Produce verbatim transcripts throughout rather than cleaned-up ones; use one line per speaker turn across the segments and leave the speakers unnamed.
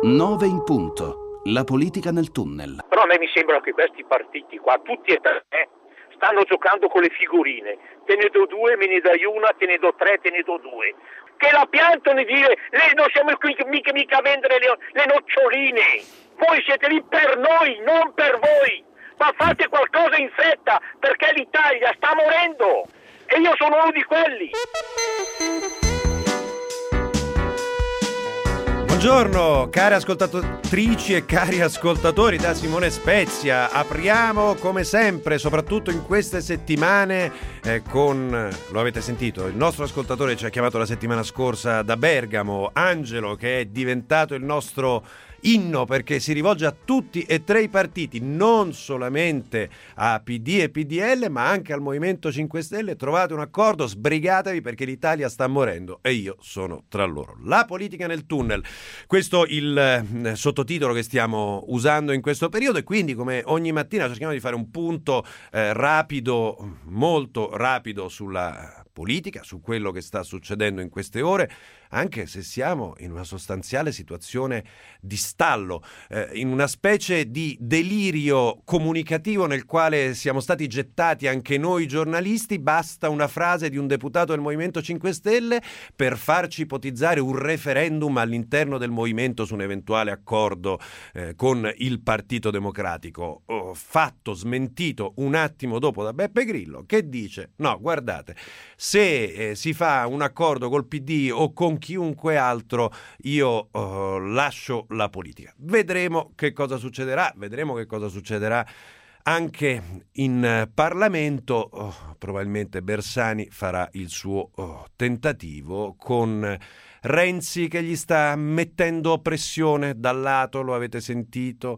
nove in punto. La politica nel tunnel.
Però a me mi sembra che questi partiti qua, tutti e tre, eh, stanno giocando con le figurine. Te ne do due, me ne dai una, te ne do tre, te ne do due. Che la piantano e dire, lei non siamo qui mica, mica a vendere le, le noccioline. Voi siete lì per noi, non per voi. Ma fate qualcosa in fretta, perché l'Italia sta morendo. E io sono uno di quelli.
Buongiorno cari ascoltatrici e cari ascoltatori da Simone Spezia. Apriamo come sempre, soprattutto in queste settimane, eh, con, lo avete sentito, il nostro ascoltatore ci ha chiamato la settimana scorsa da Bergamo, Angelo, che è diventato il nostro inno perché si rivolge a tutti e tre i partiti, non solamente a P D e P D L ma anche al Movimento cinque Stelle. Trovate un accordo, sbrigatevi perché l'Italia sta morendo e io sono tra loro. La politica nel tunnel, questo il eh, sottotitolo che stiamo usando in questo periodo, e quindi come ogni mattina cerchiamo di fare un punto eh, rapido, molto rapido sulla politica, su quello che sta succedendo in queste ore, anche se siamo in una sostanziale situazione di stallo, eh, in una specie di delirio comunicativo nel quale siamo stati gettati anche noi giornalisti. Basta una frase di un deputato del Movimento cinque Stelle per farci ipotizzare un referendum all'interno del movimento su un eventuale accordo eh, con il Partito Democratico, oh, fatto, smentito un attimo dopo da Beppe Grillo, che dice no, guardate, se eh, si fa un accordo col P D o con chiunque altro, io uh, lascio la politica. Vedremo che cosa succederà, vedremo che cosa succederà anche in Parlamento. Oh, probabilmente Bersani farà il suo oh, tentativo con Renzi che gli sta mettendo pressione dal lato, lo avete sentito,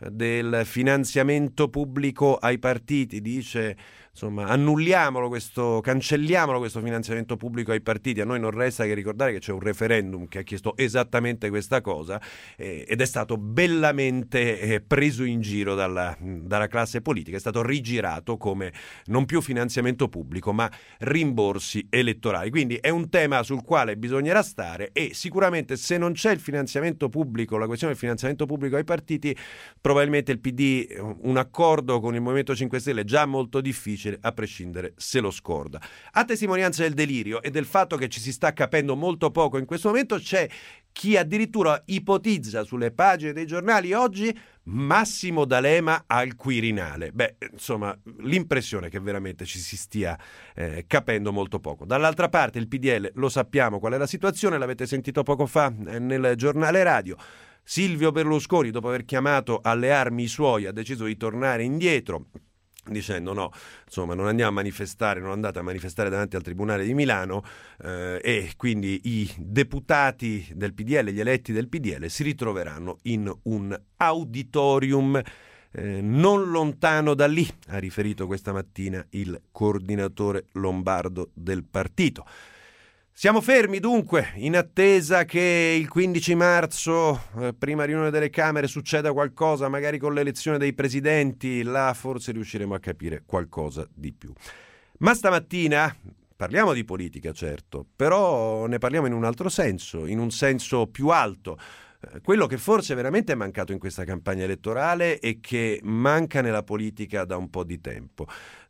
del finanziamento pubblico ai partiti. Dice, insomma, annulliamolo questo, cancelliamolo questo finanziamento pubblico ai partiti. A noi non resta che ricordare che c'è un referendum che ha chiesto esattamente questa cosa eh, ed è stato bellamente eh, preso in giro dalla, dalla classe politica. È stato rigirato come non più finanziamento pubblico ma rimborsi elettorali. Quindi è un tema sul quale bisognerà stare, e sicuramente se non c'è il finanziamento pubblico, la questione del finanziamento pubblico ai partiti, probabilmente il P D un accordo con il Movimento cinque Stelle è già molto difficile, a prescindere se lo scorda. A testimonianza del delirio e del fatto che ci si sta capendo molto poco in questo momento, c'è chi addirittura ipotizza sulle pagine dei giornali oggi Massimo D'Alema al Quirinale. Beh, insomma, l'impressione è che veramente ci si stia eh, capendo molto poco. Dall'altra parte il P D L, lo sappiamo qual è la situazione, l'avete sentito poco fa eh, nel giornale radio. Silvio Berlusconi, dopo aver chiamato alle armi i suoi, ha deciso di tornare indietro, dicendo no, insomma, non andiamo a manifestare, non andate a manifestare davanti al Tribunale di Milano, eh, e quindi i deputati del P D L, gli eletti del P D L, si ritroveranno in un auditorium eh, non lontano da lì, ha riferito questa mattina il coordinatore lombardo del partito. Siamo fermi dunque in attesa che il quindici marzo, eh, prima riunione delle Camere, succeda qualcosa, magari con l'elezione dei presidenti. Là forse riusciremo a capire qualcosa di più. Ma stamattina parliamo di politica, certo, però ne parliamo in un altro senso, in un senso più alto. Quello che forse veramente è mancato in questa campagna elettorale e che manca nella politica da un po' di tempo.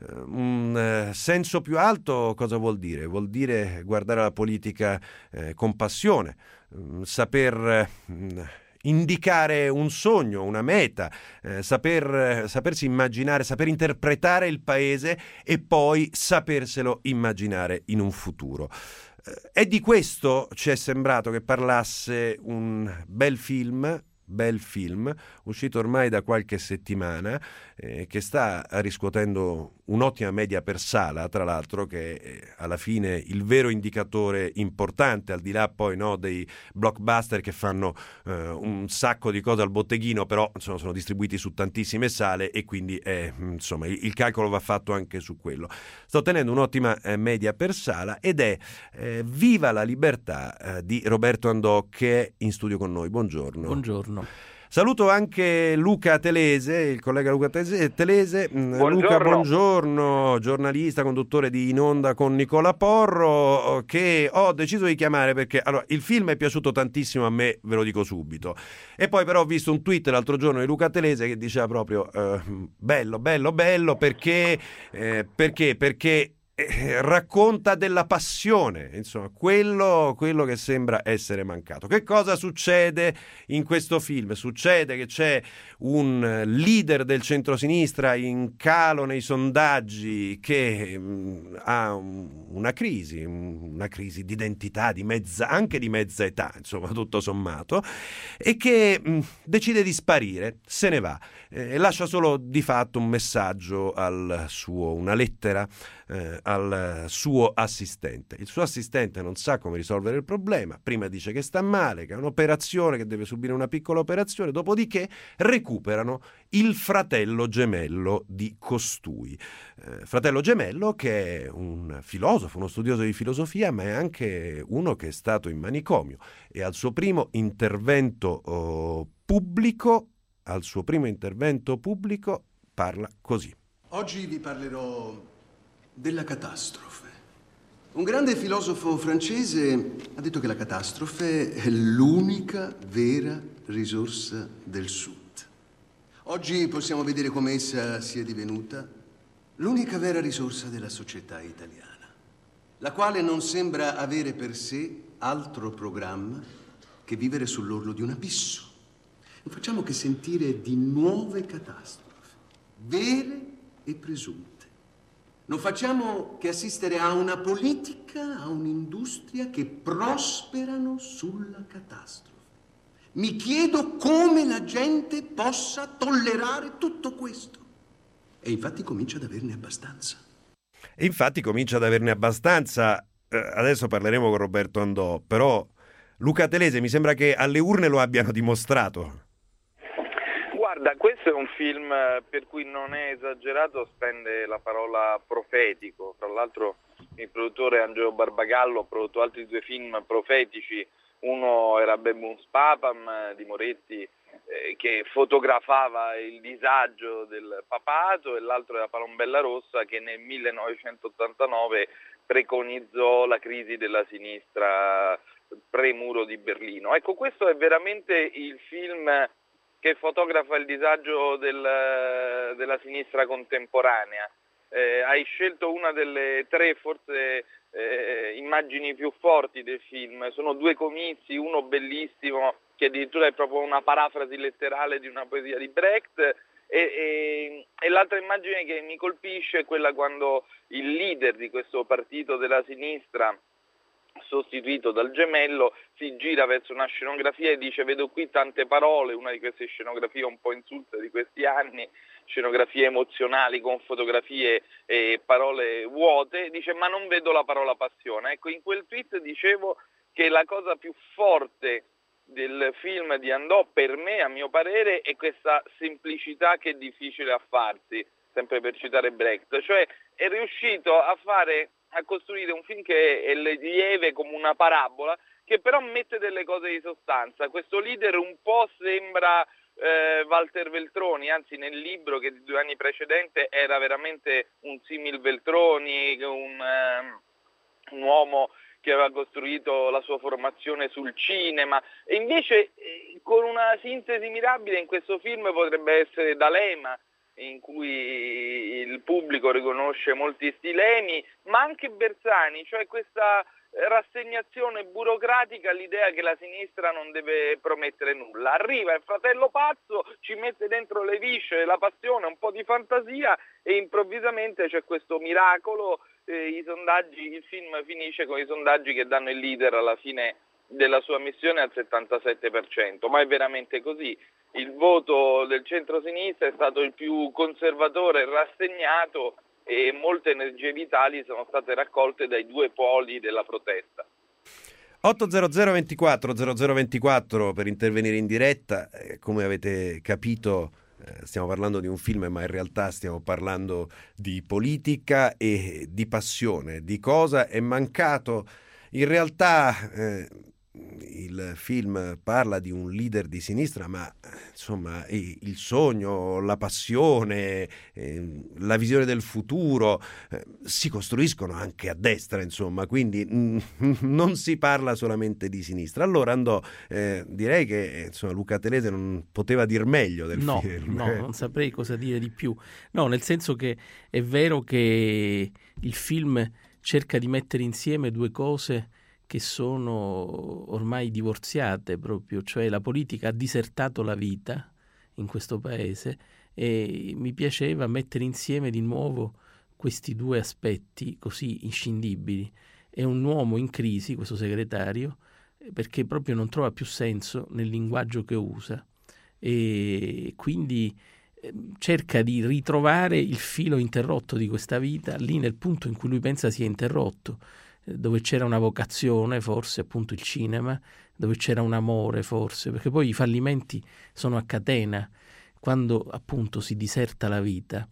Un senso più alto cosa vuol dire? Vuol dire guardare la politica eh, con passione, saper indicare un sogno, una meta, eh, saper, sapersi immaginare, saper interpretare il paese e poi saperselo immaginare in un futuro. E di questo ci è sembrato che parlasse un bel film, bel film, uscito ormai da qualche settimana, eh, che sta riscuotendo un'ottima media per sala, tra l'altro, che è alla fine il vero indicatore importante, al di là poi no, dei blockbuster che fanno eh, un sacco di cose al botteghino, però insomma, sono distribuiti su tantissime sale e quindi è, insomma, il, il calcolo va fatto anche su quello. Sta ottenendo un'ottima eh, media per sala ed è eh, Viva la libertà eh, di Roberto Andò, che è in studio con noi. Buongiorno.
Buongiorno.
Saluto anche Luca Telese, il collega Luca Telese. Telese.
Buongiorno.
Luca, buongiorno, giornalista, conduttore di In Onda con Nicola Porro, che ho deciso di chiamare perché allora, il film è piaciuto tantissimo a me, ve lo dico subito. E poi però ho visto un tweet l'altro giorno di Luca Telese che diceva proprio eh, bello, bello, bello, perché, eh, perché, perché racconta della passione, insomma, quello, quello che sembra essere mancato. Che cosa succede in questo film? Succede che c'è un leader del centrosinistra in calo nei sondaggi che mh, ha un, una crisi, una crisi di identità, di mezza, anche di mezza età, insomma, tutto sommato, e che mh, decide di sparire, se ne va, e eh, lascia solo di fatto un messaggio al suo, una lettera eh, al suo assistente. Il suo assistente non sa come risolvere il problema, prima dice che sta male, che ha un'operazione, che deve subire una piccola operazione, dopodiché recuperano il fratello gemello di costui. Eh, fratello gemello che è un filosofo, uno studioso di filosofia, ma è anche uno che è stato in manicomio e al suo primo intervento oh, pubblico, al suo primo intervento pubblico parla così.
Oggi vi parlerò della catastrofe. Un grande filosofo francese ha detto che la catastrofe è l'unica vera risorsa del Sud. Oggi possiamo vedere come essa sia divenuta l'unica vera risorsa della società italiana, la quale non sembra avere per sé altro programma che vivere sull'orlo di un abisso. Non facciamo che sentire di nuove catastrofi, vere e presunte. Non facciamo che assistere a una politica, a un'industria che prosperano sulla catastrofe. Mi chiedo come la gente possa tollerare tutto questo. E infatti comincia ad averne abbastanza.
E infatti comincia ad averne abbastanza. Eh, adesso parleremo con Roberto Andò, però Luca Telese mi sembra che alle urne lo abbiano dimostrato.
Guarda, questo è un film per cui non è esagerato, spende la parola profetico. Tra l'altro il produttore Angelo Barbagallo ha prodotto altri due film profetici. Uno era Bemus Papam di Moretti, eh, che fotografava il disagio del papato, e l'altro era Palombella Rossa, che nel millenovecentottantanove preconizzò la crisi della sinistra pre-muro di Berlino. Ecco, questo è veramente il film che fotografa il disagio del, della sinistra contemporanea. Eh, hai scelto una delle tre, forse, eh, immagini più forti del film. Sono due comizi, uno bellissimo, che addirittura è proprio una parafrasi letterale di una poesia di Brecht, e, e, e l'altra immagine che mi colpisce è quella quando il leader di questo partito della sinistra, sostituito dal gemello, si gira verso una scenografia e dice: vedo qui tante parole, una di queste scenografie un po' insulte di questi anni, scenografie emozionali con fotografie e parole vuote, dice ma non vedo la parola passione. Ecco, in quel tweet dicevo che la cosa più forte del film di Andò, per me, a mio parere, è questa semplicità che è difficile a farsi, sempre per citare Brecht, cioè è riuscito a fare a costruire un film che è lieve come una parabola, che però mette delle cose di sostanza. Questo leader un po' sembra eh, Walter Veltroni, anzi nel libro che di due anni precedente era veramente un simil Veltroni, un, eh, un uomo che aveva costruito la sua formazione sul cinema, e invece eh, con una sintesi mirabile in questo film potrebbe essere D'Alema, in cui il pubblico riconosce molti stilemi, ma anche Bersani, cioè questa rassegnazione burocratica all'idea che la sinistra non deve promettere nulla. Arriva il fratello pazzo, ci mette dentro le viscere, la passione, un po' di fantasia, e improvvisamente c'è questo miracolo. Eh, i sondaggi, il film finisce con i sondaggi che danno il leader alla fine della sua missione al settantasette per cento, ma è veramente così. Il voto del centro-sinistra è stato il più conservatore e rassegnato, e molte energie vitali sono state raccolte dai due poli della protesta.
ottocento ventiquattro zero zero ventiquattro per intervenire in diretta. Eh, come avete capito, eh, stiamo parlando di un film, ma in realtà stiamo parlando di politica e di passione, di cosa è mancato in realtà eh, il film parla di un leader di sinistra, ma insomma il sogno, la passione, eh, la visione del futuro eh, si costruiscono anche a destra, insomma, quindi mm, non si parla solamente di sinistra. Allora Andò, eh, direi che insomma Luca Telese non poteva dir meglio del
no,
film.
No, non saprei cosa dire di più. No, nel senso che è vero che il film cerca di mettere insieme due cose che sono ormai divorziate proprio, cioè la politica ha disertato la vita in questo paese e mi piaceva mettere insieme di nuovo questi due aspetti così inscindibili. È un uomo in crisi, questo segretario, perché proprio non trova più senso nel linguaggio che usa e quindi cerca di ritrovare il filo interrotto di questa vita lì nel punto in cui lui pensa sia interrotto, dove c'era una vocazione, forse appunto il cinema, dove c'era un amore forse, perché poi i fallimenti sono a catena quando appunto si diserta la vita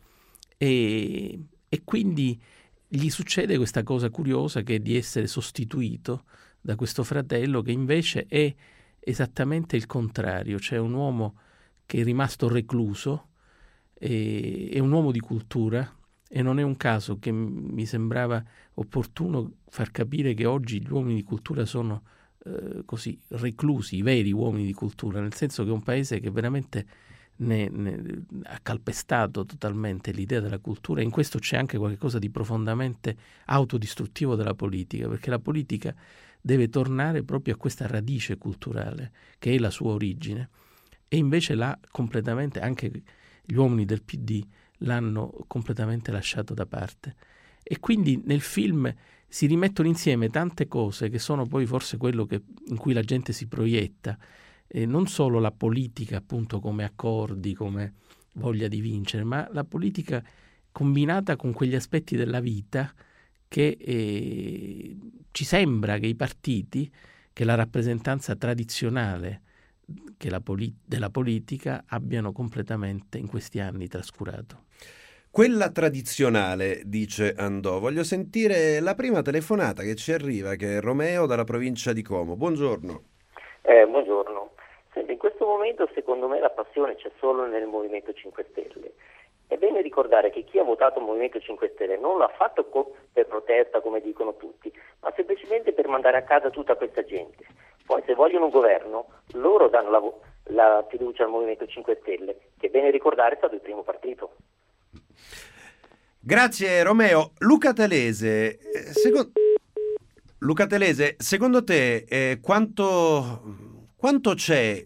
e, e quindi gli succede questa cosa curiosa che è di essere sostituito da questo fratello che invece è esattamente il contrario, cioè un uomo che è rimasto recluso, e, è un uomo di cultura. E non è un caso che mi sembrava opportuno far capire che oggi gli uomini di cultura sono eh, così reclusi, i veri uomini di cultura, nel senso che è un paese che veramente ne, ne, ha calpestato totalmente l'idea della cultura e in questo c'è anche qualcosa di profondamente autodistruttivo della politica, perché la politica deve tornare proprio a questa radice culturale che è la sua origine e invece l'ha completamente, anche gli uomini del P D l'hanno completamente lasciato da parte e quindi nel film si rimettono insieme tante cose che sono poi forse quello che, in cui la gente si proietta, e non solo la politica appunto come accordi, come voglia di vincere, ma la politica combinata con quegli aspetti della vita che eh, ci sembra che i partiti, che la rappresentanza tradizionale che la poli- della politica abbiano completamente in questi anni trascurato.
Quella tradizionale, dice Andò. Voglio sentire la prima telefonata che ci arriva, che è Romeo dalla provincia di Como. Buongiorno.
Eh, buongiorno. Senti, in questo momento secondo me la passione c'è solo nel Movimento cinque Stelle. È bene ricordare che chi ha votato il Movimento cinque Stelle non l'ha fatto co- per protesta, come dicono tutti, ma semplicemente per mandare a casa tutta questa gente. Poi se vogliono un governo, loro danno la, vo- la fiducia al Movimento cinque Stelle, che è bene ricordare è stato il primo partito.
Grazie Romeo. Luca Telese, eh, secondo... Luca Telese, secondo te eh, quanto, quanto c'è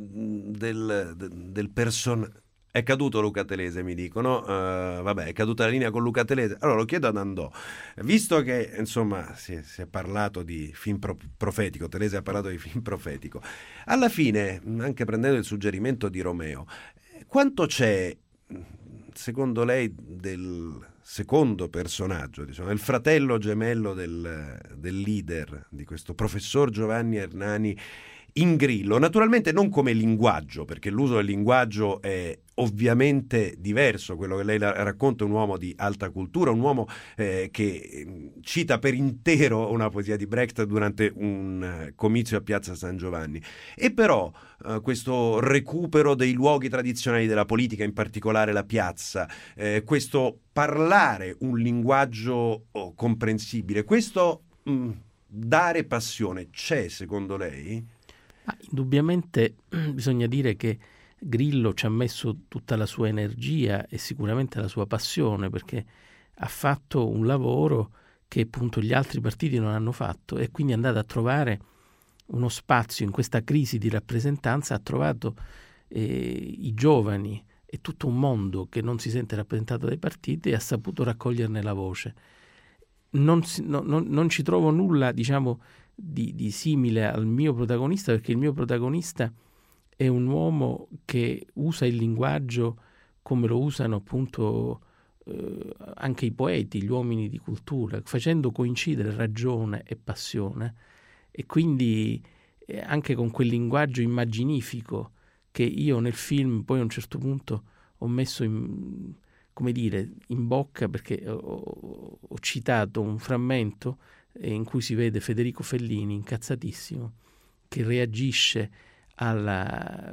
del, del personaggio? È caduto Luca Telese, mi dicono. Uh, vabbè, è caduta la linea con Luca Telese. Allora lo chiedo ad Andò. Visto che, insomma, si, si è parlato di film pro- profetico, Telese ha parlato di film profetico, alla fine, anche prendendo il suggerimento di Romeo, quanto c'è, secondo lei, del secondo personaggio, diciamo, il fratello gemello del, del leader, di questo professor Giovanni Ernani, in Grillo, naturalmente non come linguaggio, perché l'uso del linguaggio è ovviamente diverso. Quello che lei racconta è un uomo di alta cultura, un uomo eh, che cita per intero una poesia di Brecht durante un comizio a Piazza San Giovanni. E però eh, questo recupero dei luoghi tradizionali della politica, in particolare la piazza, eh, questo parlare un linguaggio oh, comprensibile, questo mh, dare passione, c'è secondo lei?
Ah, indubbiamente bisogna dire che Grillo ci ha messo tutta la sua energia e sicuramente la sua passione, perché ha fatto un lavoro che appunto gli altri partiti non hanno fatto e quindi è andato a trovare uno spazio in questa crisi di rappresentanza, ha trovato eh, i giovani e tutto un mondo che non si sente rappresentato dai partiti e ha saputo raccoglierne la voce. Non, si, no, non, non ci trovo nulla, diciamo, Di, di simile al mio protagonista, perché il mio protagonista è un uomo che usa il linguaggio come lo usano appunto eh, anche i poeti, gli uomini di cultura, facendo coincidere ragione e passione e quindi eh, anche con quel linguaggio immaginifico che io nel film poi a un certo punto ho messo in, come dire, in bocca, perché ho, ho citato un frammento in cui si vede Federico Fellini incazzatissimo che reagisce alla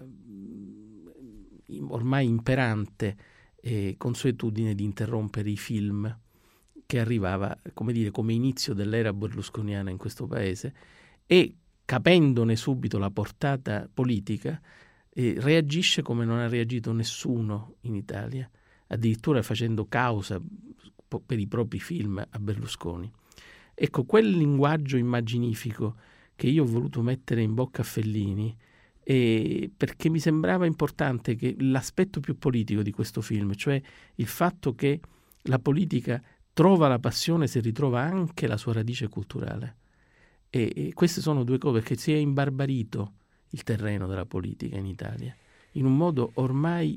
ormai imperante eh, consuetudine di interrompere i film, che arrivava, come dire, come inizio dell'era berlusconiana in questo paese, e capendone subito la portata politica eh, reagisce come non ha reagito nessuno in Italia, addirittura facendo causa per i propri film a Berlusconi. Ecco, quel linguaggio immaginifico che io ho voluto mettere in bocca a Fellini, eh, perché mi sembrava importante che l'aspetto più politico di questo film, cioè il fatto che la politica trova la passione se ritrova anche la sua radice culturale. E, e queste sono due cose, perché si è imbarbarito il terreno della politica in Italia, in un modo ormai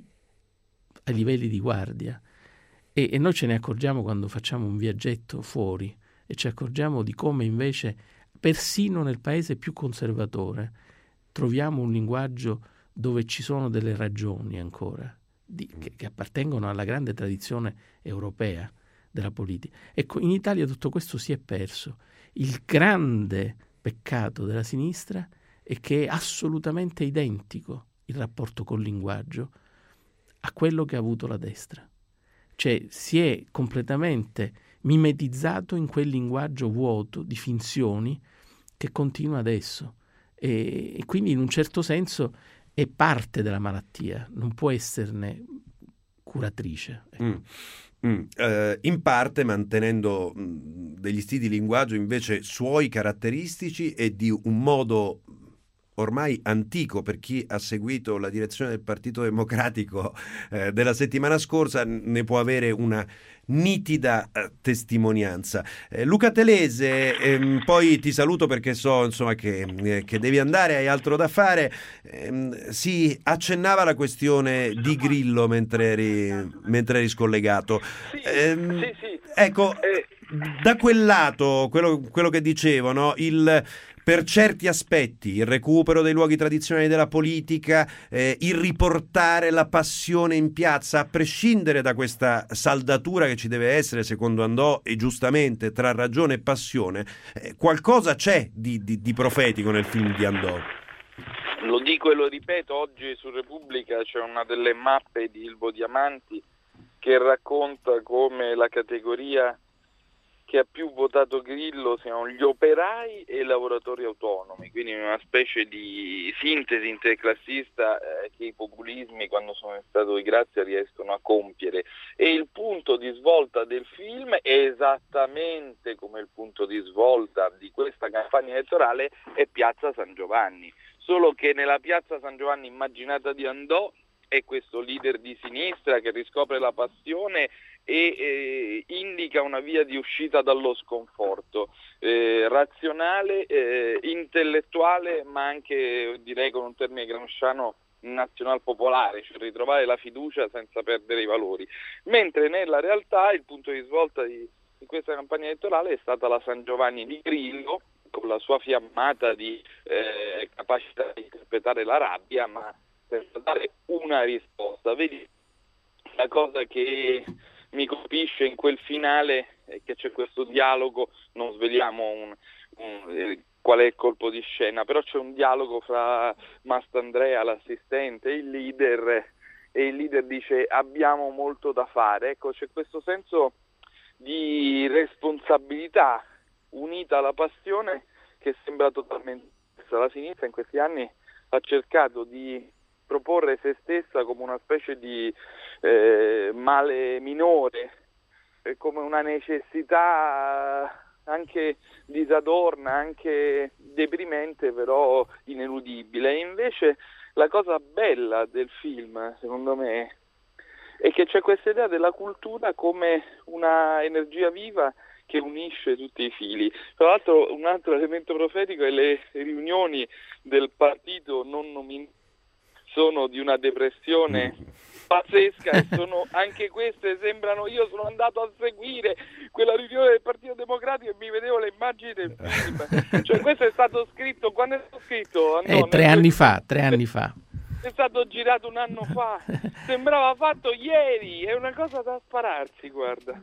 a livelli di guardia. E, e noi ce ne accorgiamo quando facciamo un viaggetto fuori e ci accorgiamo di come invece persino nel paese più conservatore troviamo un linguaggio dove ci sono delle ragioni ancora di, che, che appartengono alla grande tradizione europea della politica. Ecco, in Italia tutto questo si è perso. Il grande peccato della sinistra è che è assolutamente identico il rapporto col linguaggio a quello che ha avuto la destra. Cioè si è completamente mimetizzato in quel linguaggio vuoto di finzioni che continua adesso, e, e quindi in un certo senso è parte della malattia, non può esserne curatrice.
Mm. Mm. Eh, in parte mantenendo mh, degli stili di linguaggio invece suoi caratteristici e di un modo ormai antico. Per chi ha seguito la direzione del Partito Democratico eh, della settimana scorsa ne può avere una nitida eh, testimonianza. Eh, Luca Telese, ehm, poi ti saluto perché so insomma che, eh, che devi andare, hai altro da fare. Eh, si accennava la questione di Grillo mentre eri, mentre eri scollegato.
Sì,
Eh,
sì, sì.
Ecco,
Eh.
da quel lato, quello, quello che dicevo, no? il per certi aspetti il recupero dei luoghi tradizionali della politica, eh, il riportare la passione in piazza, a prescindere da questa saldatura che ci deve essere, secondo Andò, e giustamente, tra ragione e passione, eh, qualcosa c'è di, di, di profetico nel film di Andò.
Lo dico e lo ripeto, oggi su Repubblica c'è una delle mappe di Ilvo Diamanti che racconta come la categoria che ha più votato Grillo siano gli operai e i lavoratori autonomi, quindi una specie di sintesi interclassista eh, che i populismi, quando sono in stato di grazia, riescono a compiere. E il punto di svolta del film è esattamente come il punto di svolta di questa campagna elettorale è Piazza San Giovanni, solo che nella Piazza San Giovanni immaginata di Andò è questo leader di sinistra che riscopre la passione e eh, indica una via di uscita dallo sconforto, eh, razionale, eh, intellettuale, ma anche, direi con un termine gramsciano, nazional popolare, cioè ritrovare la fiducia senza perdere i valori. Mentre nella realtà il punto di svolta di, di questa campagna elettorale è stata la San Giovanni di Grillo, con la sua fiammata di eh, capacità di interpretare la rabbia, ma senza dare una risposta. Vedi, la cosa che mi colpisce in quel finale è che c'è questo dialogo, non sveliamo un, un, eh, qual è il colpo di scena, però c'è un dialogo fra Mastandrea, l'assistente, e il leader, e il leader dice abbiamo molto da fare. Ecco, c'è questo senso di responsabilità unita alla passione che sembra totalmente diversa. La sinistra in questi anni ha cercato di proporre se stessa come una specie di eh, male minore, eh, come una necessità anche disadorna, anche deprimente, però ineludibile. E invece la cosa bella del film, secondo me, è che c'è questa idea della cultura come una energia viva che unisce tutti i fili. Tra l'altro un altro elemento profetico è le riunioni del partito non nominato sono di una depressione pazzesca e sono anche queste sembrano, io sono andato a seguire quella riunione del Partito Democratico e mi vedevo le immagini del film, cioè questo è stato scritto, quando è stato scritto?
Andò, eh, tre anni fa, tre anni fa.
È stato girato un anno fa, sembrava fatto ieri, è una cosa da spararsi, guarda.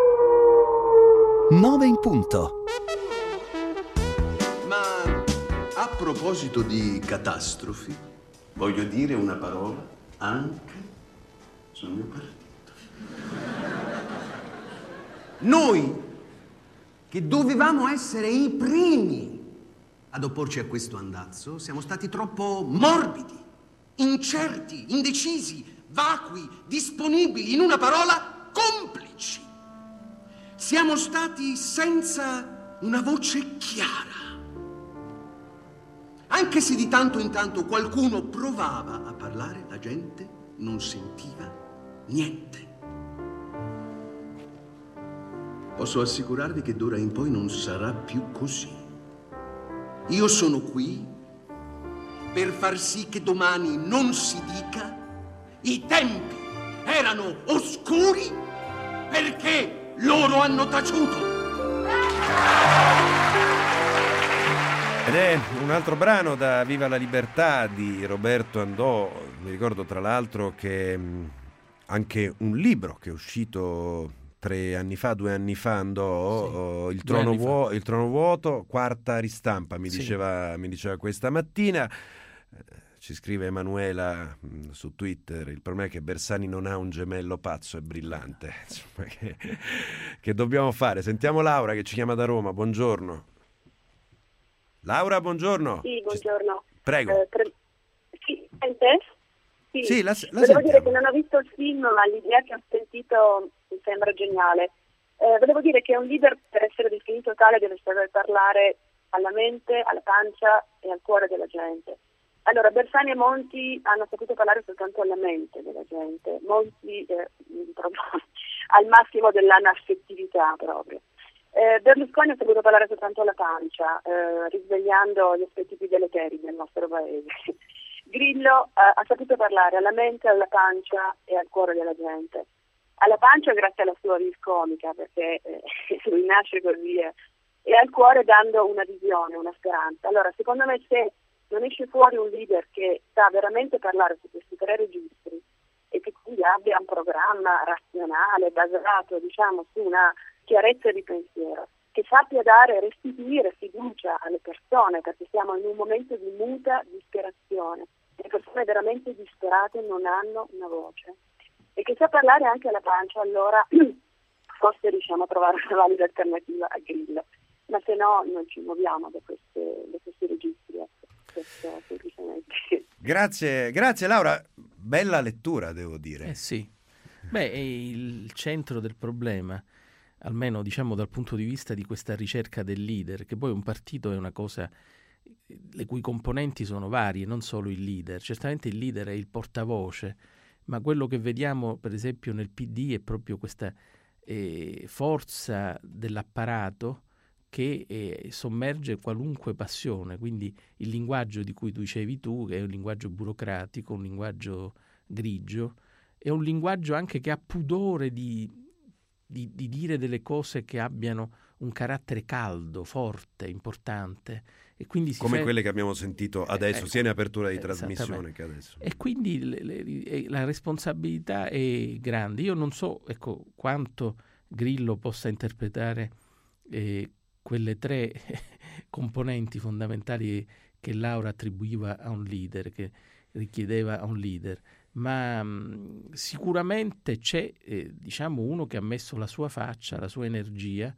nove in punto.
Ma A proposito di catastrofi, voglio dire una parola anche sul mio partito. Noi, che dovevamo essere i primi ad opporci a questo andazzo, siamo stati troppo morbidi, incerti, indecisi, vacui, disponibili, in una parola, complici. Siamo stati senza una voce chiara. Anche se di tanto in tanto qualcuno provava a parlare, la gente non sentiva niente. Posso assicurarvi che d'ora in poi non sarà più così. Io sono qui per far sì che domani non si dica i tempi erano oscuri perché loro hanno taciuto.
Ed è un altro brano da Viva la Libertà di Roberto Andò. Mi ricordo tra l'altro che mh, anche un libro che è uscito tre anni fa, due anni fa, andò, sì, oh, il, trono vuo- il trono vuoto, quarta ristampa, mi, sì. diceva, mi diceva questa mattina. Ci scrive Emanuela mh, su Twitter: il problema è che Bersani non ha un gemello pazzo e brillante. Insomma, che, che dobbiamo fare? Sentiamo Laura che ci chiama da Roma. Buongiorno. Laura, buongiorno.
Sì, buongiorno.
Prego.
Eh, pre- sì, sente?
Sì, sì, la, la
volevo
sentiamo.
dire che non ho visto il film, ma l'idea che ho sentito mi sembra geniale. Eh, volevo dire che un leader, per essere definito tale, deve saper parlare alla mente, alla pancia e al cuore della gente. Allora, Bersani e Monti hanno saputo parlare soltanto alla mente della gente. Monti eh, proprio al massimo dell'anaffettività proprio. Eh, Berlusconi ha saputo parlare soltanto alla pancia, eh, risvegliando gli aspetti più deleteri del nostro paese. Grillo eh, ha saputo parlare alla mente, alla pancia e al cuore della gente. Alla pancia grazie alla sua vis comica, perché eh, lui nasce così, eh, e al cuore dando una visione, una speranza. Allora, secondo me, se non esce fuori un leader che sa veramente parlare su questi tre registri e che quindi abbia un programma razionale, basato, diciamo, su una chiarezza di pensiero, che sappia dare, restituire fiducia alle persone, perché siamo in un momento di muta disperazione. Le persone veramente disperate non hanno una voce. E che sa parlare anche alla pancia, allora forse riusciamo a trovare una valida alternativa a Grillo. Ma se no non ci muoviamo da, queste, da questi registri. Ecco. Questo semplicemente.
Grazie, grazie Laura. Bella lettura, devo dire.
Eh sì. Beh, è il centro del problema, almeno diciamo dal punto di vista di questa ricerca del leader, che poi un partito è una cosa le cui componenti sono varie, non solo il leader. Certamente il leader è il portavoce, ma quello che vediamo per esempio nel P D è proprio questa eh, forza dell'apparato che eh, sommerge qualunque passione. Quindi il linguaggio di cui tu dicevi tu, che è un linguaggio burocratico, un linguaggio grigio, è un linguaggio anche che ha pudore di, di, di dire delle cose che abbiano un carattere caldo, forte, importante. E quindi si
come
fa...
quelle che abbiamo sentito adesso,
eh,
sia in apertura di trasmissione che adesso.
E quindi le, le, la responsabilità è grande. Io non so ecco, quanto Grillo possa interpretare eh, quelle tre componenti fondamentali che Laura attribuiva a un leader, che richiedeva a un leader, ma mh, sicuramente c'è eh, diciamo uno che ha messo la sua faccia, la sua energia.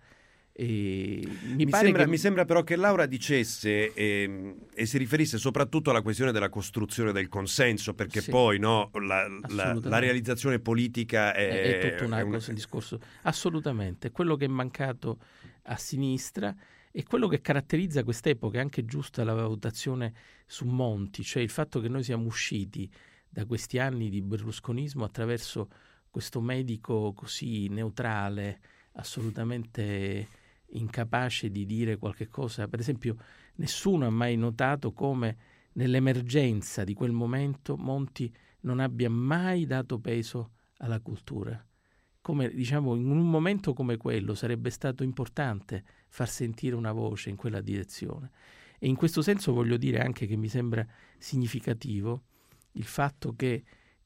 E mi,
mi,
pare
sembra,
che...
mi sembra però che Laura dicesse eh, e si riferisse soprattutto alla questione della costruzione del consenso, perché
sì,
poi no, la, la, la realizzazione politica è,
è, è tutto una
è una...
cosa, un discorso. Assolutamente, quello che è mancato a sinistra e quello che caratterizza quest'epoca, è anche giusta la valutazione su Monti, cioè il fatto che noi siamo usciti da questi anni di berlusconismo attraverso questo medico così neutrale, assolutamente incapace di dire qualche cosa. Per esempio, nessuno ha mai notato come nell'emergenza di quel momento Monti non abbia mai dato peso alla cultura. Come, diciamo, in un momento come quello sarebbe stato importante far sentire una voce in quella direzione. E in questo senso voglio dire anche che mi sembra significativo il fatto che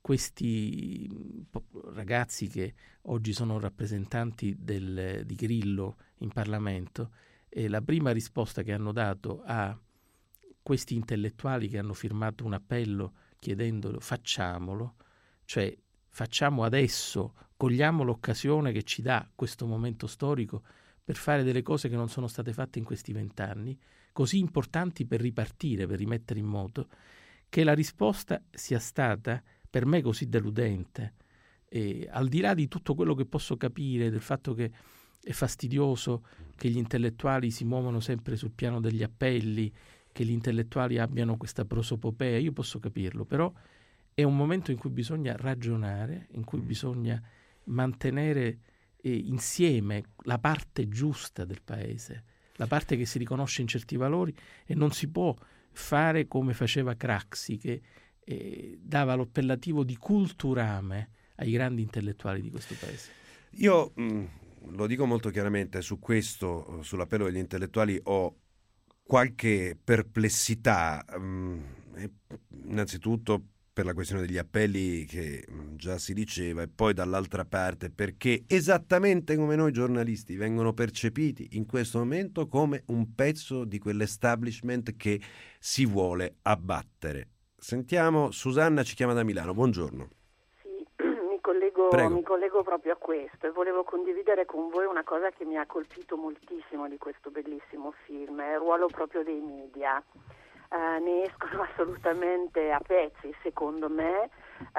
questi ragazzi che oggi sono rappresentanti del, di Grillo in Parlamento, eh, la prima risposta che hanno dato a questi intellettuali che hanno firmato un appello chiedendolo facciamolo, cioè facciamo adesso, cogliamo l'occasione che ci dà questo momento storico per fare delle cose che non sono state fatte in questi vent'anni, così importanti per ripartire, per rimettere in moto, che la risposta sia stata per me così deludente. E, al di là di tutto quello che posso capire, del fatto che è fastidioso che gli intellettuali si muovono sempre sul piano degli appelli, che gli intellettuali abbiano questa prosopopea, io posso capirlo, però è un momento in cui bisogna ragionare, in cui bisogna mantenere eh, insieme la parte giusta del paese, la parte che si riconosce in certi valori, e non si può fare come faceva Craxi, che eh, dava l'appellativo di culturame ai grandi intellettuali di questo paese.
Io mh, lo dico molto chiaramente, su questo, sull'appello degli intellettuali, ho qualche perplessità, mh, innanzitutto per la questione degli appelli che già si diceva, e poi dall'altra parte perché esattamente come noi giornalisti vengono percepiti in questo momento come un pezzo di quell'establishment che si vuole abbattere. Sentiamo, Susanna ci chiama da Milano, buongiorno.
Sì, mi collego,
Prego.
mi collego proprio a questo e volevo condividere con voi una cosa che mi ha colpito moltissimo di questo bellissimo film, è il ruolo proprio dei media. Uh, ne escono assolutamente a pezzi, secondo me,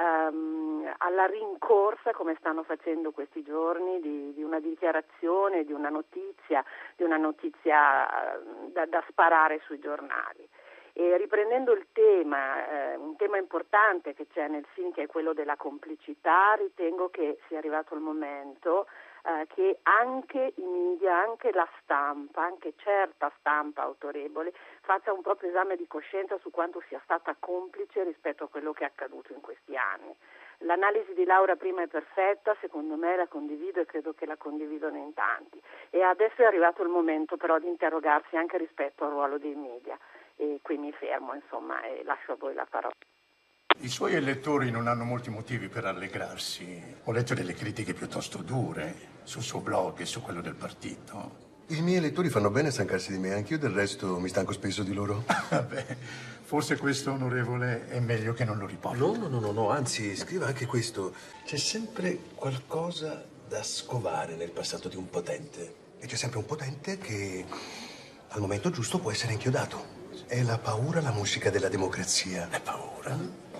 um, alla rincorsa, come stanno facendo questi giorni, di, di una dichiarazione, di una notizia, di una notizia uh, da, da sparare sui giornali. E riprendendo il tema, eh, un tema importante che c'è nel film, che è quello della complicità, ritengo che sia arrivato il momento eh, che anche i media, anche la stampa, anche certa stampa autorevole, faccia un proprio esame di coscienza su quanto sia stata complice rispetto a quello che è accaduto in questi anni. L'analisi di Laura prima è perfetta, secondo me la condivido e credo che la condividono in tanti. E adesso è arrivato il momento però di interrogarsi anche rispetto al ruolo dei media. E qui mi fermo, insomma, e lascio a voi la parola.
I suoi elettori non hanno molti motivi per allegrarsi. Ho letto delle critiche piuttosto dure sul suo blog e su quello del partito.
I miei elettori fanno bene a stancarsi di me, anch'io del resto mi stanco spesso di loro.
Vabbè, forse questo, onorevole, è meglio che non lo riporti.
No, no, no, no, no, anzi, scriva anche questo. C'è sempre qualcosa da scovare nel passato di un potente. E c'è sempre un potente che al momento giusto può essere inchiodato. È la paura la musica della democrazia.
È paura?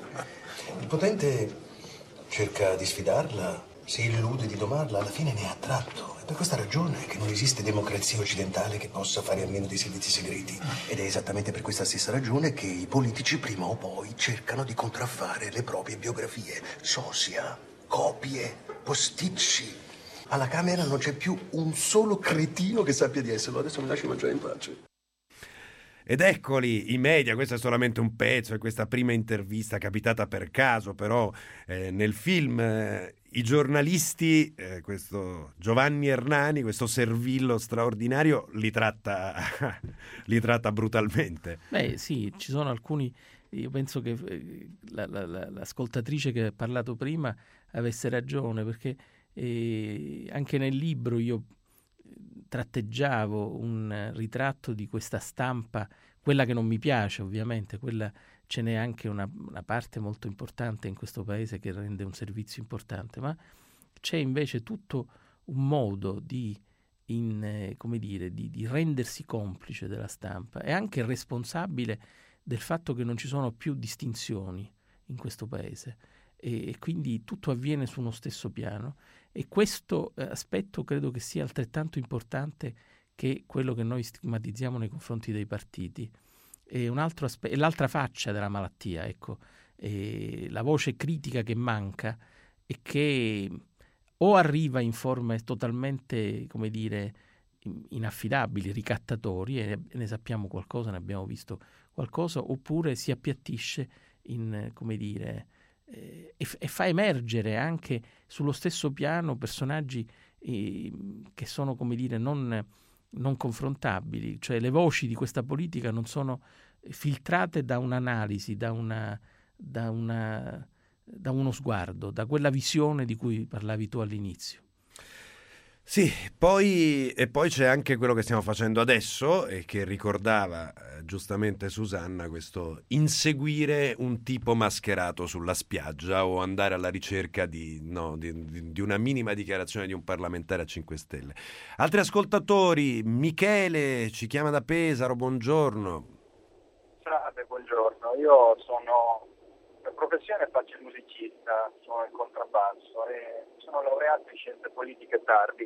Il potente cerca di sfidarla, si illude di domarla, alla fine ne è attratto. È per questa ragione che non esiste democrazia occidentale che possa fare a meno dei servizi segreti. Ed è esattamente per questa stessa ragione che i politici prima o poi cercano di contraffare le proprie biografie. Sosia, copie, posticci. Alla Camera non c'è più un solo cretino che sappia di esserlo. Adesso mi lasci mangiare in pace.
Ed eccoli i media, questo è solamente un pezzo, è questa prima intervista capitata per caso, però eh, nel film eh, i giornalisti, eh, questo Giovanni Ernani, questo servillo straordinario, li tratta, li tratta brutalmente.
Beh sì, ci sono alcuni, io penso che eh, la, la, la, l'ascoltatrice che ha parlato prima avesse ragione, perché eh, anche nel libro io tratteggiavo un ritratto di questa stampa, quella che non mi piace ovviamente, quella ce n'è anche una, una parte molto importante in questo paese che rende un servizio importante, ma c'è invece tutto un modo di, in, eh, come dire, di, di rendersi complice della stampa e anche responsabile del fatto che non ci sono più distinzioni in questo paese e, e quindi tutto avviene su uno stesso piano. E questo aspetto credo che sia altrettanto importante che quello che noi stigmatizziamo nei confronti dei partiti. È un altro aspe- è l'altra faccia della malattia, ecco, è la voce critica che manca e che o arriva in forme totalmente, come dire, inaffidabili, ricattatori, e ne sappiamo qualcosa, ne abbiamo visto qualcosa, oppure si appiattisce in, come dire, E, e fa emergere anche sullo stesso piano personaggi eh, che sono, come dire, non, non confrontabili, cioè le voci di questa politica non sono filtrate da un'analisi, da, una, da, una, da uno sguardo, da quella visione di cui parlavi tu all'inizio.
Sì, poi, e poi c'è anche quello che stiamo facendo adesso e che ricordava eh, giustamente Susanna, questo inseguire un tipo mascherato sulla spiaggia o andare alla ricerca di, no, di, di, di una minima dichiarazione di un parlamentare a cinque Stelle. Altri ascoltatori, Michele ci chiama da Pesaro, buongiorno.
Salve, buongiorno, io sono per professione faccio il musicista, sono il contrabbasso e sono laureato in scienze politiche tardi.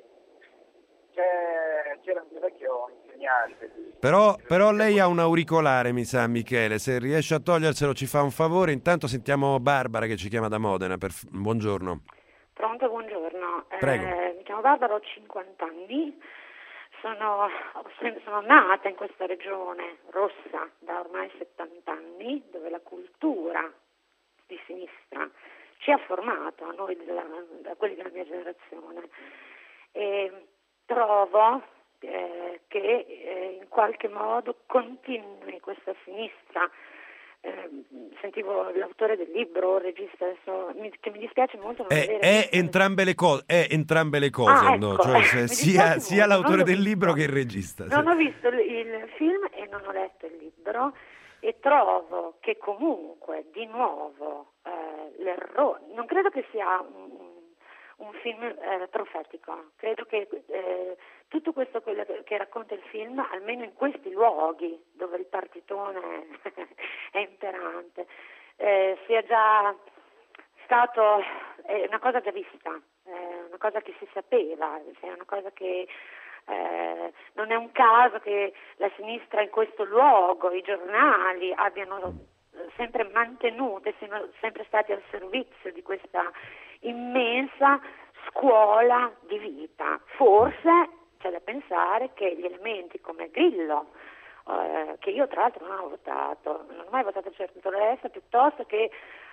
C'è, c'era un mio vecchio insegnante. Di,
però, però lei ha un auricolare, mi sa, Michele, se riesce a toglierselo ci fa un favore. Intanto sentiamo Barbara che ci chiama da Modena. Per... Buongiorno.
Pronto, buongiorno.
Prego.
Eh, mi chiamo Barbara, ho cinquanta anni. Sono, sono nata in questa regione rossa da ormai settanta anni, dove la cultura di sinistra ci ha formato, a noi, della, da quelli della mia generazione, e trovo eh, che eh, in qualche modo continui questa sinistra. Eh, sentivo l'autore del libro, il regista, adesso, mi, che mi dispiace molto non
è,
vedere.
È entrambe le cose, è entrambe le cose,
ah,
no?
ecco,
Cioè,
eh,
sia, sia l'autore del
visto.
libro che il regista.
Non
sì.
ho visto il, il film e non ho letto il libro e trovo che comunque di nuovo eh, l'errore, non credo che sia un, un film eh, profetico, credo che eh, tutto questo quello che, che racconta il film, almeno in questi luoghi dove il partitone è imperante, eh, sia già stato, è una cosa già vista, è una cosa che si sapeva, è una cosa che Eh, non è un caso che la sinistra in questo luogo, i giornali abbiano sempre mantenuto, siano sempre stati al servizio di questa immensa scuola di vita. Forse c'è da pensare che gli elementi come Grillo, eh, che io tra l'altro non ho votato, non ho mai votato centrodestra, piuttosto che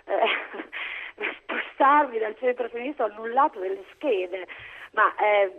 eh, spostarmi dal centro-sinistra, ho annullato delle schede, ma eh,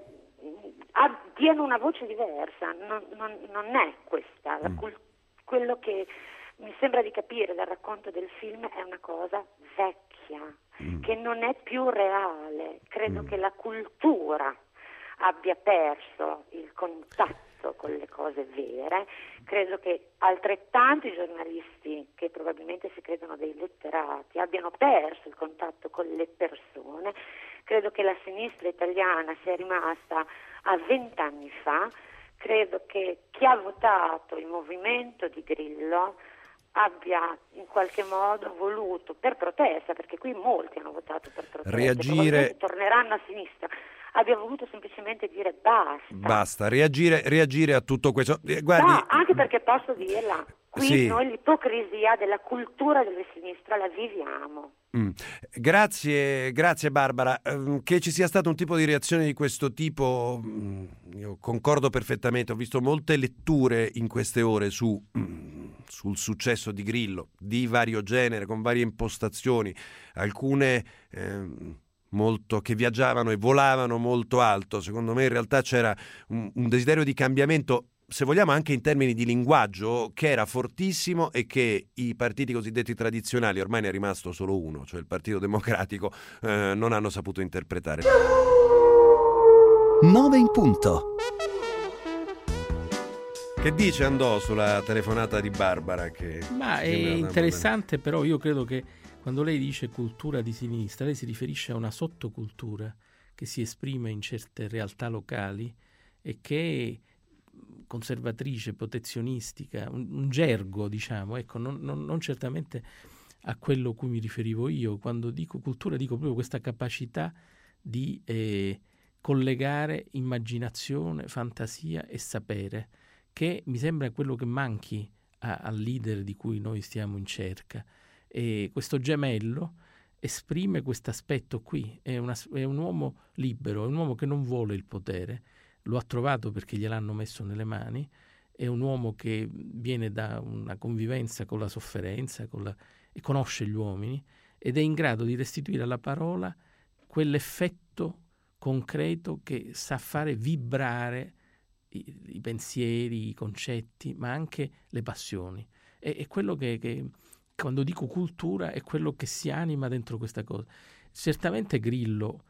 diano una voce diversa, non, non, non è questa. La cult- quello che mi sembra di capire dal racconto del film è una cosa vecchia, mm. che non è più reale. Credo mm. che la cultura abbia perso il contatto con le cose vere, credo che altrettanti giornalisti che probabilmente si credono dei letterati abbiano perso il contatto con le persone. Credo che la sinistra italiana sia rimasta a vent'anni fa, credo che chi ha votato il movimento di Grillo abbia in qualche modo voluto, per protesta, perché qui molti hanno votato per protesta,
reagire,
torneranno a sinistra, abbia voluto semplicemente dire basta.
Basta, reagire, reagire a tutto questo. Guardi,
no, anche perché posso dirla, qui
sì.
noi l'ipocrisia della cultura della sinistra la viviamo.
Mm. Grazie, grazie Barbara. Um, che ci sia stato un tipo di reazione di questo tipo, um, io concordo perfettamente. Ho visto molte letture in queste ore su, um, sul successo di Grillo, di vario genere, con varie impostazioni, alcune um, molto che viaggiavano e volavano molto alto. Secondo me in realtà c'era un, un desiderio di cambiamento, se vogliamo anche in termini di linguaggio, che era fortissimo e che i partiti cosiddetti tradizionali, ormai ne è rimasto solo uno, cioè il Partito Democratico, eh, non hanno saputo interpretare.
nove in punto.
Che dice andò sulla telefonata di Barbara? Che
Ma è interessante, però io credo che quando lei dice cultura di sinistra, lei si riferisce a una sottocultura che si esprime in certe realtà locali e che conservatrice, protezionistica, un, un gergo, diciamo, ecco, non, non, non certamente a quello a cui mi riferivo io. Quando dico cultura dico proprio questa capacità di eh, collegare immaginazione, fantasia e sapere, che mi sembra quello che manchi a, al leader di cui noi stiamo in cerca. E questo gemello esprime questo aspetto qui, è, una, è un uomo libero, è un uomo che non vuole il potere, lo ha trovato perché gliel'hanno messo nelle mani, è un uomo che viene da una convivenza con la sofferenza con la, e conosce gli uomini ed è in grado di restituire alla parola quell'effetto concreto che sa fare vibrare i, i pensieri, i concetti, ma anche le passioni. È, è quello che, che, quando dico cultura, è quello che si anima dentro questa cosa. Certamente Grillo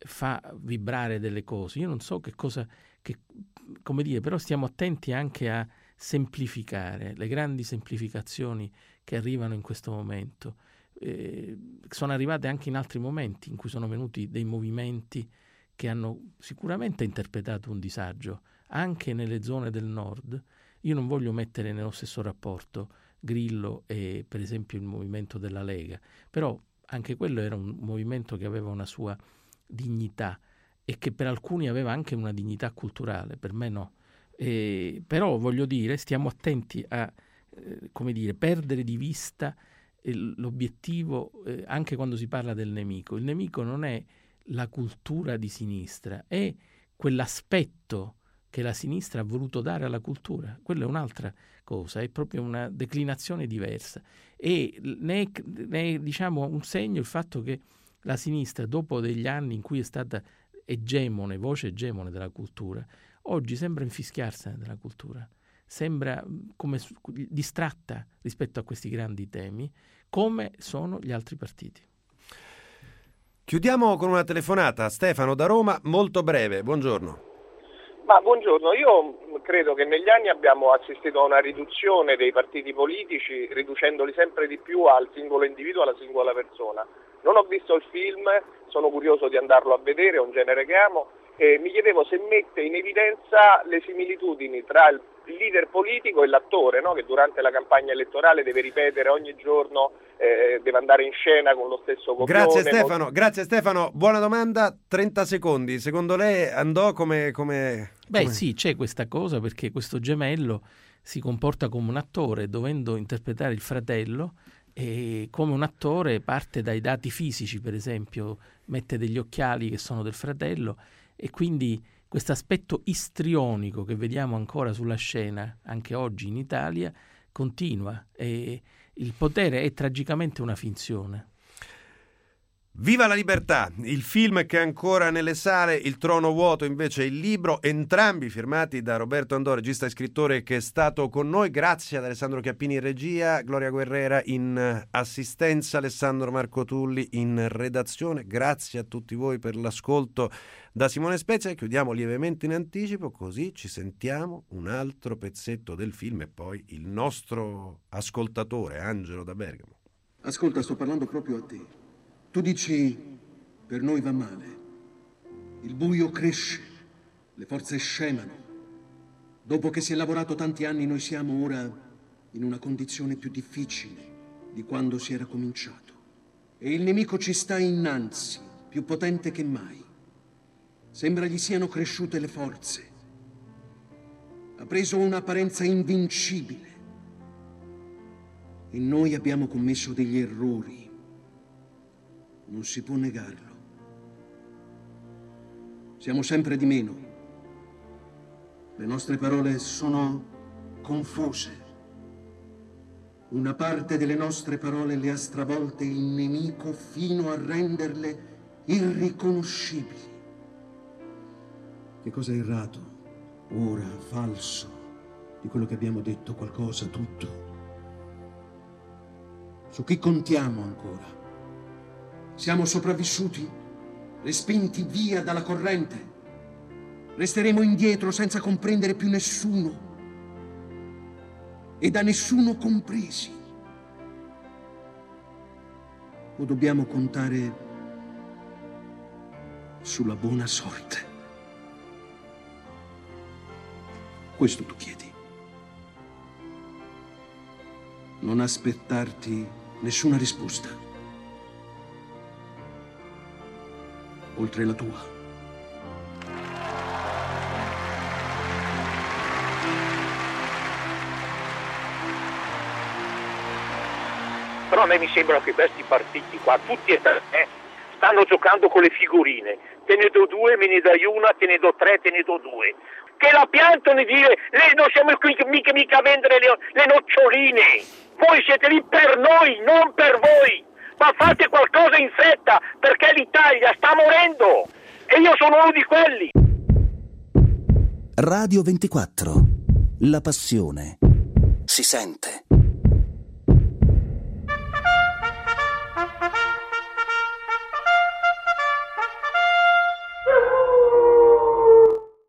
fa vibrare delle cose. Io non so che cosa, che, come dire, però stiamo attenti anche a semplificare le grandi semplificazioni che arrivano in questo momento. Eh, sono arrivate anche in altri momenti in cui sono venuti dei movimenti che hanno sicuramente interpretato un disagio anche nelle zone del nord. Io non voglio mettere nello stesso rapporto Grillo e per esempio il movimento della Lega, però anche quello era un movimento che aveva una sua dignità e che per alcuni aveva anche una dignità culturale, per me no. Eh, però voglio dire, stiamo attenti a eh, come dire, perdere di vista eh, l'obiettivo eh, anche quando si parla del nemico. Il nemico non è la cultura di sinistra, è quell'aspetto che la sinistra ha voluto dare alla cultura. Quella è un'altra cosa, è proprio una declinazione diversa e ne è, ne è diciamo un segno il fatto che la sinistra, dopo degli anni in cui è stata egemone, voce egemone della cultura, oggi sembra infischiarsene della cultura, sembra come distratta rispetto a questi grandi temi, come sono gli altri partiti.
Chiudiamo con una telefonata. Stefano da Roma, molto breve. Buongiorno.
Ma buongiorno, io credo che negli anni abbiamo assistito a una riduzione dei partiti politici, riducendoli sempre di più al singolo individuo, alla singola persona. Non ho visto il film, sono curioso di andarlo a vedere, è un genere che amo, e mi chiedevo se mette in evidenza le similitudini tra il leader politico e l'attore, no? Che durante la campagna elettorale deve ripetere ogni giorno, eh, deve andare in scena con lo stesso copione.
Grazie Stefano,
molto...
grazie Stefano. Buona domanda, trenta secondi. Secondo lei andò come... come...
Beh
come...
sì, c'è questa cosa perché questo gemello si comporta come un attore, dovendo interpretare il fratello, e come un attore parte dai dati fisici, per esempio, mette degli occhiali che sono del fratello, e quindi questo aspetto istrionico che vediamo ancora sulla scena, anche oggi in Italia, continua, e il potere è tragicamente una finzione.
Viva la libertà, il film che è ancora nelle sale, Il trono vuoto invece è il libro, entrambi firmati da Roberto Andò, regista e scrittore che è stato con noi. Grazie ad Alessandro Chiappini in regia, Gloria Guerrera in assistenza, Alessandro Marco Tulli in redazione. Grazie a tutti voi per l'ascolto da Simone Spezia. Chiudiamo lievemente in anticipo, così ci sentiamo un altro pezzetto del film e poi il nostro ascoltatore Angelo da Bergamo.
Ascolta, sto parlando proprio a te. Tu dici, per noi va male, il buio cresce, le forze scemano. Dopo che si è lavorato tanti anni, noi siamo ora in una condizione più difficile di quando si era cominciato. E il nemico ci sta innanzi, più potente che mai. Sembra gli siano cresciute le forze. Ha preso un'apparenza invincibile. E noi abbiamo commesso degli errori. Non si può negarlo. Siamo sempre di meno. Le nostre parole sono confuse. Una parte delle nostre parole le ha stravolte il nemico fino a renderle irriconoscibili. Che cosa è errato, ora, falso, di quello che abbiamo detto, qualcosa, tutto? Su chi contiamo ancora? Siamo sopravvissuti, respinti via dalla corrente. Resteremo indietro senza comprendere più nessuno e da nessuno compresi. O dobbiamo contare sulla buona sorte? Questo tu chiedi. Non aspettarti nessuna risposta oltre la tua.
Però a me mi sembra che questi partiti qua, tutti e tre, eh, stanno giocando con le figurine. Te ne do due, me ne dai una, te ne do tre, te ne do due. Che la piantano e dire, lei non siamo qui mica, mica a vendere le, le noccioline. Voi siete lì per noi, non per voi. Ma fate qualcosa in fretta, perché l'Italia sta morendo e io sono uno di quelli.
Radio ventiquattro, la passione si sente.